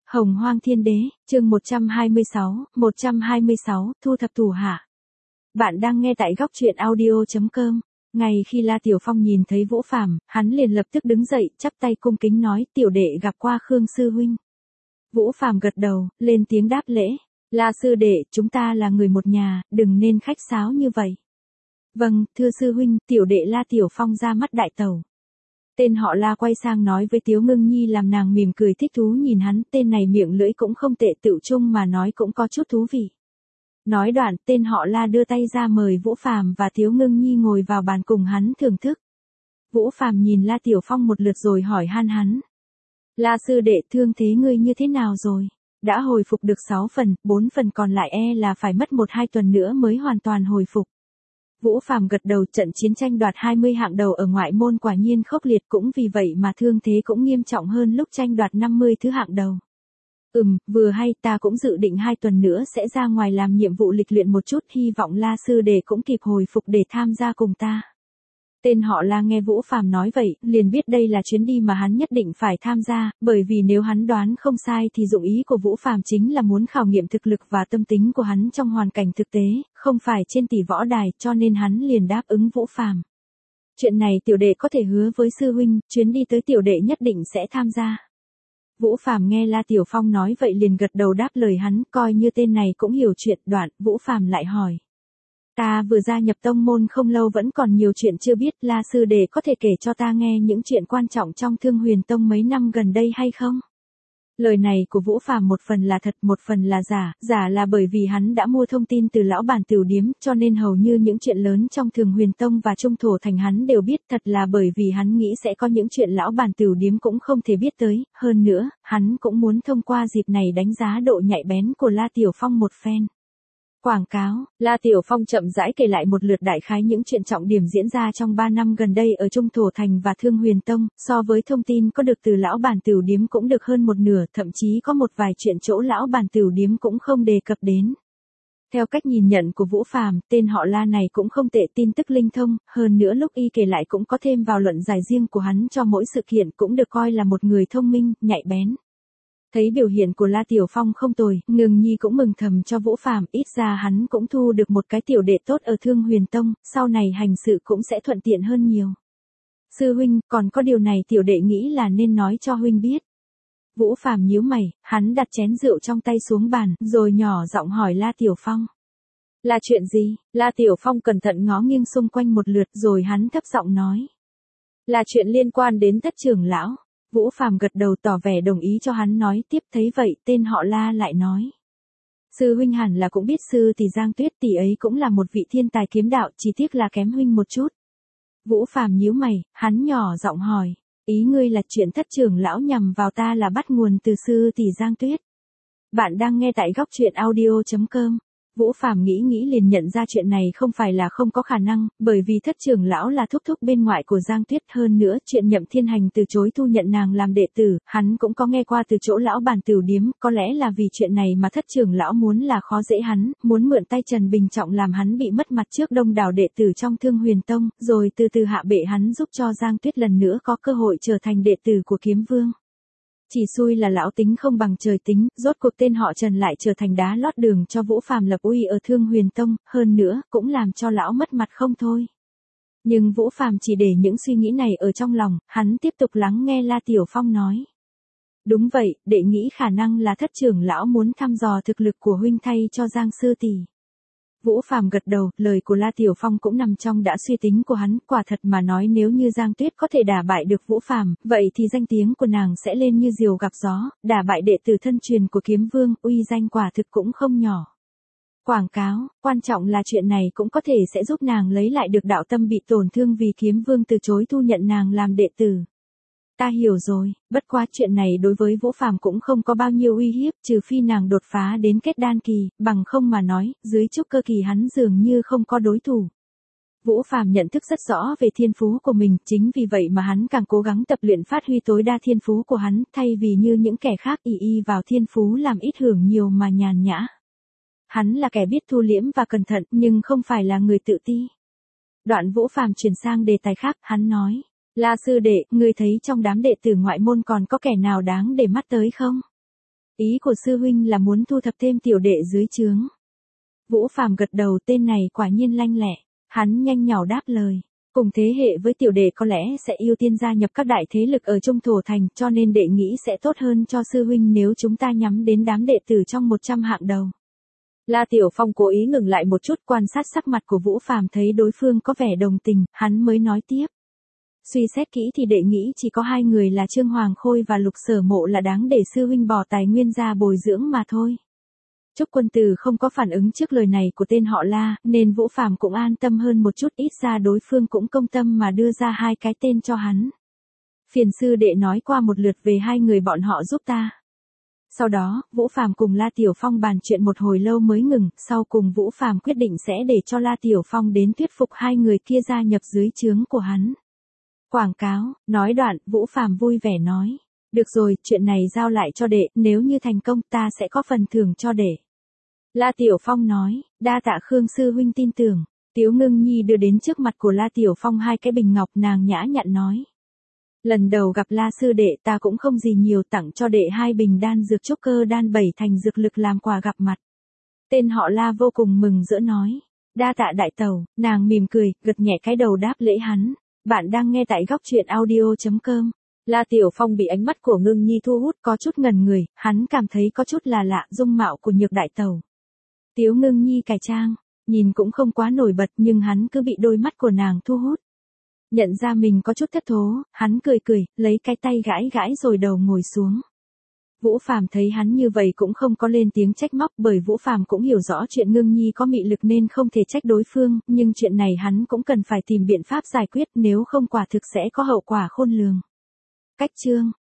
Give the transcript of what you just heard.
Hồng Hoang Thiên Đế, chương 126, thu thập thủ hạ. Bạn đang nghe tại góc truyện audio.com. Ngay khi La Tiểu Phong nhìn thấy Vũ Phàm, hắn liền lập tức đứng dậy, chắp tay cung kính nói, tiểu đệ gặp qua Khương sư huynh. Vũ Phàm gật đầu, lên tiếng đáp lễ. La sư đệ, chúng ta là người một nhà, đừng nên khách sáo như vậy. Vâng, thưa sư huynh, tiểu đệ La Tiểu Phong ra mắt đại tẩu. Tên họ La quay sang nói với Tiếu Ngưng Nhi làm nàng mỉm cười thích thú nhìn hắn, tên này miệng lưỡi cũng không tệ, tựu chung mà nói cũng có chút thú vị. Nói đoạn, tên họ La đưa tay ra mời Vũ Phàm và Tiếu Ngưng Nhi ngồi vào bàn cùng hắn thưởng thức. Vũ Phàm nhìn La Tiểu Phong một lượt rồi hỏi han hắn. La sư đệ, thương thế ngươi như thế nào rồi? Đã hồi phục được 6 phần, 4 phần còn lại là phải mất 1-2 tuần nữa mới hoàn toàn hồi phục. Vũ Phàm gật đầu, trận chiến tranh đoạt 20 hạng đầu ở ngoại môn quả nhiên khốc liệt, cũng vì vậy mà thương thế cũng nghiêm trọng hơn lúc tranh đoạt 50 thứ hạng đầu. Vừa hay, ta cũng dự định 2 tuần nữa sẽ ra ngoài làm nhiệm vụ lịch luyện một chút, hy vọng La sư đệ cũng kịp hồi phục để tham gia cùng ta. Tên họ La nghe Vũ Phàm nói vậy, liền biết đây là chuyến đi mà hắn nhất định phải tham gia, bởi vì nếu hắn đoán không sai thì dụng ý của Vũ Phàm chính là muốn khảo nghiệm thực lực và tâm tính của hắn trong hoàn cảnh thực tế, không phải trên tỷ võ đài, cho nên hắn liền đáp ứng Vũ Phàm. Chuyện này tiểu đệ có thể hứa với sư huynh, chuyến đi tới tiểu đệ nhất định sẽ tham gia. Vũ Phàm nghe La Tiểu Phong nói vậy liền gật đầu đáp lời hắn, coi như tên này cũng hiểu chuyện. Đoạn, Vũ Phàm lại hỏi. Ta vừa gia nhập tông môn không lâu vẫn còn nhiều chuyện chưa biết, La sư đệ có thể kể cho ta nghe những chuyện quan trọng trong Thương Huyền Tông mấy năm gần đây hay không? Lời này của Vũ Phàm một phần là thật, một phần là giả là bởi vì hắn đã mua thông tin từ lão bản Tửu Điếm, cho nên hầu như những chuyện lớn trong Thương Huyền Tông và Trung Thổ Thành hắn đều biết, thật là bởi vì hắn nghĩ sẽ có những chuyện lão bản Tửu Điếm cũng không thể biết tới, hơn nữa, hắn cũng muốn thông qua dịp này đánh giá độ nhạy bén của La Tiểu Phong một phen. Quảng cáo, La Tiểu Phong chậm rãi kể lại một lượt đại khái những chuyện trọng điểm diễn ra trong 3 năm gần đây ở Trung Thổ Thành và Thương Huyền Tông, so với thông tin có được từ lão bản Tửu Điếm cũng được hơn một nửa, thậm chí có một vài chuyện chỗ lão bản Tửu Điếm cũng không đề cập đến. Theo cách nhìn nhận của Vũ Phàm, tên họ La này cũng không tệ, tin tức linh thông, hơn nữa lúc y kể lại cũng có thêm vào luận giải riêng của hắn cho mỗi sự kiện, cũng được coi là một người thông minh, nhạy bén. Thấy biểu hiện của La Tiểu Phong không tồi, Ngưng Nhi cũng mừng thầm cho Vũ Phàm, ít ra hắn cũng thu được một cái tiểu đệ tốt ở Thương Huyền Tông, sau này hành sự cũng sẽ thuận tiện hơn nhiều. Sư huynh, còn có điều này tiểu đệ nghĩ là nên nói cho huynh biết. Vũ Phàm nhíu mày, hắn đặt chén rượu trong tay xuống bàn, rồi nhỏ giọng hỏi La Tiểu Phong. Là chuyện gì? La Tiểu Phong cẩn thận ngó nghiêng xung quanh một lượt rồi hắn thấp giọng nói. Là chuyện liên quan đến Thất trưởng lão. Vũ Phàm gật đầu tỏ vẻ đồng ý cho hắn nói tiếp, thấy vậy tên họ La lại nói. Sư huynh hẳn là cũng biết sư tỷ Giang Tuyết tỷ ấy cũng là một vị thiên tài kiếm đạo, chỉ tiếc là kém huynh một chút. Vũ Phàm nhíu mày, hắn nhỏ giọng hỏi, ý ngươi là chuyện Thất trưởng lão nhằm vào ta là bắt nguồn từ sư tỷ Giang Tuyết. Bạn đang nghe tại góc truyện audio.com. Vũ Phàm nghĩ liền nhận ra chuyện này không phải là không có khả năng, bởi vì Thất trưởng lão là thúc thúc bên ngoại của Giang Tuyết, hơn nữa chuyện Nhậm Thiên Hành từ chối thu nhận nàng làm đệ tử, hắn cũng có nghe qua từ chỗ lão bản Tửu Điếm, có lẽ là vì chuyện này mà Thất trưởng lão muốn là khó dễ hắn, muốn mượn tay Trần Bình Trọng làm hắn bị mất mặt trước đông đảo đệ tử trong Thương Huyền Tông, rồi từ từ hạ bệ hắn giúp cho Giang Tuyết lần nữa có cơ hội trở thành đệ tử của Kiếm Vương. Chỉ xui là lão tính không bằng trời tính, rốt cuộc tên họ Trần lại trở thành đá lót đường cho Vũ Phàm lập uy ở Thương Huyền Tông, hơn nữa, cũng làm cho lão mất mặt không thôi. Nhưng Vũ Phàm chỉ để những suy nghĩ này ở trong lòng, hắn tiếp tục lắng nghe La Tiểu Phong nói. Đúng vậy, đệ nghĩ khả năng là Thất trưởng lão muốn thăm dò thực lực của huynh thay cho Giang sư tỷ. Vũ Phàm gật đầu, lời của La Tiểu Phong cũng nằm trong đã suy tính của hắn, quả thật mà nói nếu như Giang Tuyết có thể đả bại được Vũ Phàm, vậy thì danh tiếng của nàng sẽ lên như diều gặp gió, đả bại đệ tử thân truyền của Kiếm Vương, uy danh quả thực cũng không nhỏ. Quảng cáo, quan trọng là chuyện này cũng có thể sẽ giúp nàng lấy lại được đạo tâm bị tổn thương vì Kiếm Vương từ chối thu nhận nàng làm đệ tử. Ta hiểu rồi, bất quá chuyện này đối với Vũ Phàm cũng không có bao nhiêu uy hiếp, trừ phi nàng đột phá đến kết đan kỳ, bằng không mà nói, dưới trúc cơ kỳ hắn dường như không có đối thủ. Vũ Phàm nhận thức rất rõ về thiên phú của mình, chính vì vậy mà hắn càng cố gắng tập luyện phát huy tối đa thiên phú của hắn, thay vì như những kẻ khác y vào thiên phú làm ít hưởng nhiều mà nhàn nhã. Hắn là kẻ biết thu liễm và cẩn thận, nhưng không phải là người tự ti. Đoạn Vũ Phàm chuyển sang đề tài khác, hắn nói. La sư đệ, ngươi thấy trong đám đệ tử ngoại môn còn có kẻ nào đáng để mắt tới không? Ý của sư huynh là muốn thu thập thêm tiểu đệ dưới trướng. Vũ Phàm gật đầu, tên này quả nhiên lanh lẹ. Hắn nhanh nhảu đáp lời. Cùng thế hệ với tiểu đệ có lẽ sẽ ưu tiên gia nhập các đại thế lực ở Trung Thổ Thành, cho nên đệ nghĩ sẽ tốt hơn cho sư huynh nếu chúng ta nhắm đến đám đệ tử trong 100 hạng đầu. La Tiểu Phong cố ý ngừng lại một chút, quan sát sắc mặt của Vũ Phàm, thấy đối phương có vẻ đồng tình, hắn mới nói tiếp. Suy xét kỹ thì đệ nghĩ chỉ có hai người là Trương Hoàng Khôi và Lục Sở Mộ là đáng để sư huynh bỏ tài nguyên ra bồi dưỡng mà thôi. Trúc Quân Tử không có phản ứng trước lời này của tên họ La, nên Vũ Phàm cũng an tâm hơn một chút, ít ra đối phương cũng công tâm mà đưa ra hai cái tên cho hắn. Phiền sư đệ nói qua một lượt về hai người bọn họ giúp ta. Sau đó, Vũ Phàm cùng La Tiểu Phong bàn chuyện một hồi lâu mới ngừng, sau cùng Vũ Phàm quyết định sẽ để cho La Tiểu Phong đến thuyết phục hai người kia gia nhập dưới trướng của hắn. Quảng cáo, nói đoạn, Vũ Phàm vui vẻ nói. Được rồi, chuyện này giao lại cho đệ, nếu như thành công ta sẽ có phần thưởng cho đệ. La Tiểu Phong nói, đa tạ Khương sư huynh tin tưởng. Tiếu Ngưng Nhi đưa đến trước mặt của La Tiểu Phong hai cái bình ngọc, nàng nhã nhặn nói. Lần đầu gặp La sư đệ ta cũng không gì nhiều, tặng cho đệ hai bình đan dược trúc cơ đan 7 thành dược lực làm quà gặp mặt. Tên họ La vô cùng mừng rỡ nói. Đa tạ đại tẩu, nàng mỉm cười, gật nhẹ cái đầu đáp lễ hắn. Bạn đang nghe tại góc truyện audio.com. La Tiểu Phong bị ánh mắt của Ngưng Nhi thu hút, có chút ngẩn người, hắn cảm thấy có chút là lạ, dung mạo của Nhược đại tẩu. Tiếu Ngưng Nhi cải trang, nhìn cũng không quá nổi bật nhưng hắn cứ bị đôi mắt của nàng thu hút. Nhận ra mình có chút thất thố, hắn cười cười, lấy cái tay gãi gãi rồi đầu ngồi xuống. Vũ Phàm thấy hắn như vậy cũng không có lên tiếng trách móc, bởi Vũ Phàm cũng hiểu rõ chuyện Ngưng Nhi có mị lực nên không thể trách đối phương, nhưng chuyện này hắn cũng cần phải tìm biện pháp giải quyết, nếu không quả thực sẽ có hậu quả khôn lường. Cách chương